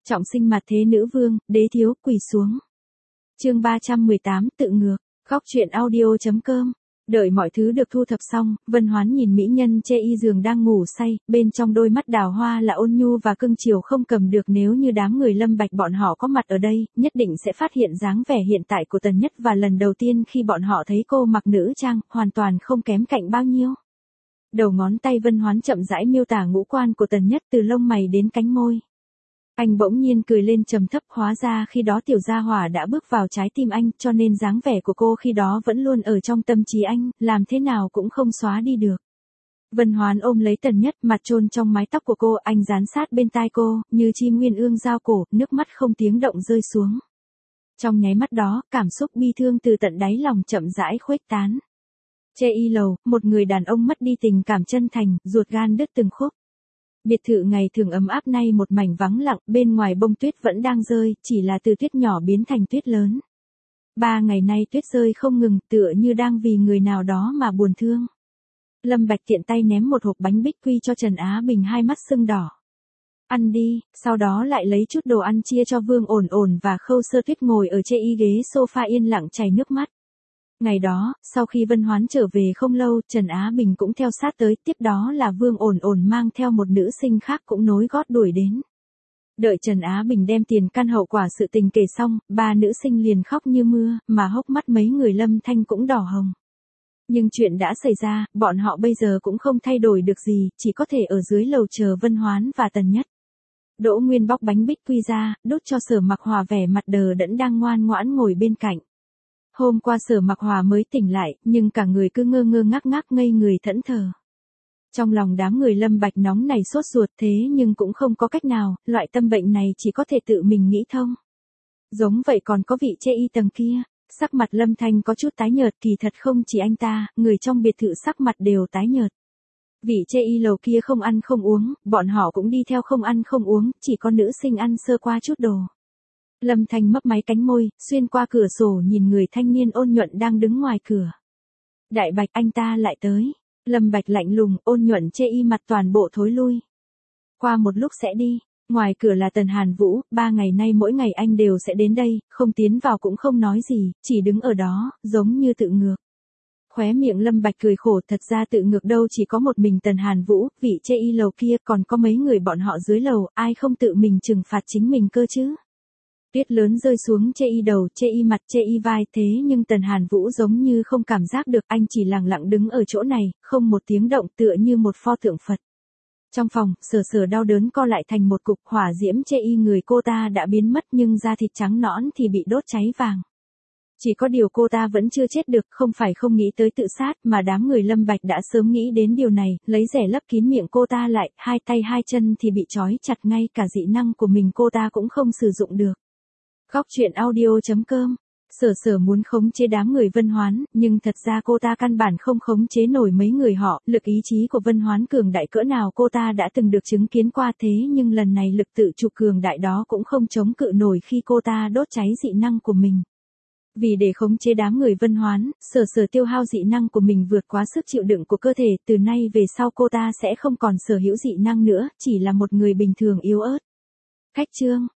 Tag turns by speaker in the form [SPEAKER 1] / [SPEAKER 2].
[SPEAKER 1] Trọng sinh mặt thế nữ vương, đế thiếu, quỳ xuống. Chương 318, tự ngược. Góc truyện audio.com. Đợi mọi thứ được thu thập xong, Vân Hoán nhìn mỹ nhân chê y giường đang ngủ say, bên trong đôi mắt đào hoa là ôn nhu và cưng chiều không cầm được. Nếu như đám người Lâm Bạch bọn họ có mặt ở đây, nhất định sẽ phát hiện dáng vẻ hiện tại của Tần Nhất, và lần đầu tiên khi bọn họ thấy cô mặc nữ trang, hoàn toàn không kém cạnh bao nhiêu. Đầu ngón tay Vân Hoán chậm rãi miêu tả ngũ quan của Tần Nhất từ lông mày đến cánh môi. Anh bỗng nhiên cười lên trầm thấp, hóa ra khi đó tiểu gia hỏa đã bước vào trái tim anh, cho nên dáng vẻ của cô khi đó vẫn luôn ở trong tâm trí anh, làm thế nào cũng không xóa đi được. Vân Hoán ôm lấy Tần Nhất, mặt chôn trong mái tóc của cô, anh dán sát bên tai cô, như chim nguyên ương giao cổ, nước mắt không tiếng động rơi xuống. Trong nháy mắt đó, cảm xúc bi thương từ tận đáy lòng chậm rãi khuếch tán. Chê y lầu, một người đàn ông mất đi tình cảm chân thành, ruột gan đứt từng khúc. Biệt thự ngày thường ấm áp nay một mảnh vắng lặng, bên ngoài bông tuyết vẫn đang rơi, chỉ là từ tuyết nhỏ biến thành tuyết lớn. 3 ngày nay tuyết rơi không ngừng, tựa như đang vì người nào đó mà buồn thương. Lâm Bạch tiện tay ném một hộp bánh bích quy cho Trần Á Bình, hai mắt sưng đỏ. Ăn đi, sau đó lại lấy chút đồ ăn chia cho Vương Ổn Ổn và Khâu Sơ Tuyết ngồi ở trên ghế sofa yên lặng chảy nước mắt. Ngày đó, sau khi Vân Hoán trở về không lâu, Trần Á Bình cũng theo sát tới, tiếp đó là Vương Ổn Ổn mang theo một nữ sinh khác cũng nối gót đuổi đến. Đợi Trần Á Bình đem tiền căn hậu quả sự tình kể xong, 3 nữ sinh liền khóc như mưa, mà hốc mắt mấy người Lâm Thanh cũng đỏ hồng. Nhưng chuyện đã xảy ra, bọn họ bây giờ cũng không thay đổi được gì, chỉ có thể ở dưới lầu chờ Vân Hoán và Tần Nhất. Đỗ Nguyên bóc bánh bích quy ra, đút cho Sở Mặc Hòa vẻ mặt đờ đẫn đang ngoan ngoãn ngồi bên cạnh. Hôm qua Sở Mặc Hòa mới tỉnh lại, nhưng cả người cứ ngơ ngơ ngác ngác ngây người thẫn thờ. Trong lòng đám người Lâm Bạch nóng này sốt ruột, thế nhưng cũng không có cách nào, loại tâm bệnh này chỉ có thể tự mình nghĩ thông. Giống vậy còn có vị chê y tầng kia, sắc mặt Lâm Thanh có chút tái nhợt, kỳ thật không chỉ anh ta, người trong biệt thự sắc mặt đều tái nhợt. Vị chê y lầu kia không ăn không uống, bọn họ cũng đi theo không ăn không uống, chỉ có nữ sinh ăn sơ qua chút đồ. Lâm Thanh mấp máy cánh môi, xuyên qua cửa sổ nhìn người thanh niên ôn nhuận đang đứng ngoài cửa. Đại Bạch, anh ta lại tới. Lâm Bạch lạnh lùng, ôn nhuận chê y mặt toàn bộ thối lui. Qua một lúc sẽ đi. Ngoài cửa là Tần Hàn Vũ, 3 ngày nay mỗi ngày anh đều sẽ đến đây, không tiến vào cũng không nói gì, chỉ đứng ở đó, giống như tự ngược. Khóe miệng Lâm Bạch cười khổ, thật ra tự ngược đâu chỉ có một mình Tần Hàn Vũ, vị chê y lầu kia, còn có mấy người bọn họ dưới lầu, ai không tự mình trừng phạt chính mình cơ chứ. Tuyết lớn rơi xuống chê y đầu, chê y mặt, chê y vai, thế nhưng Tần Hàn Vũ giống như không cảm giác được, anh chỉ lặng lặng đứng ở chỗ này, không một tiếng động, tựa như một pho tượng Phật. Trong phòng, Sở đau đớn co lại thành một cục, hỏa diễm chê y người cô ta đã biến mất nhưng da thịt trắng nõn thì bị đốt cháy vàng. Chỉ có điều cô ta vẫn chưa chết được, không phải không nghĩ tới tự sát, mà đám người Lâm Bạch đã sớm nghĩ đến điều này, lấy rẻ lấp kín miệng cô ta lại, hai tay hai chân thì bị trói chặt, ngay cả dị năng của mình cô ta cũng không sử dụng được. Góc truyện audio.com. Sở muốn khống chế đám người Vân Hoán, nhưng thật ra cô ta căn bản không khống chế nổi mấy người họ, lực ý chí của Vân Hoán cường đại cỡ nào cô ta đã từng được chứng kiến qua, thế nhưng lần này lực tự chủ cường đại đó cũng không chống cự nổi khi cô ta đốt cháy dị năng của mình. Vì để khống chế đám người Vân Hoán, Sở tiêu hao dị năng của mình vượt quá sức chịu đựng của cơ thể, từ nay về sau cô ta sẽ không còn sở hữu dị năng nữa, chỉ là một người bình thường yếu ớt. Cách chương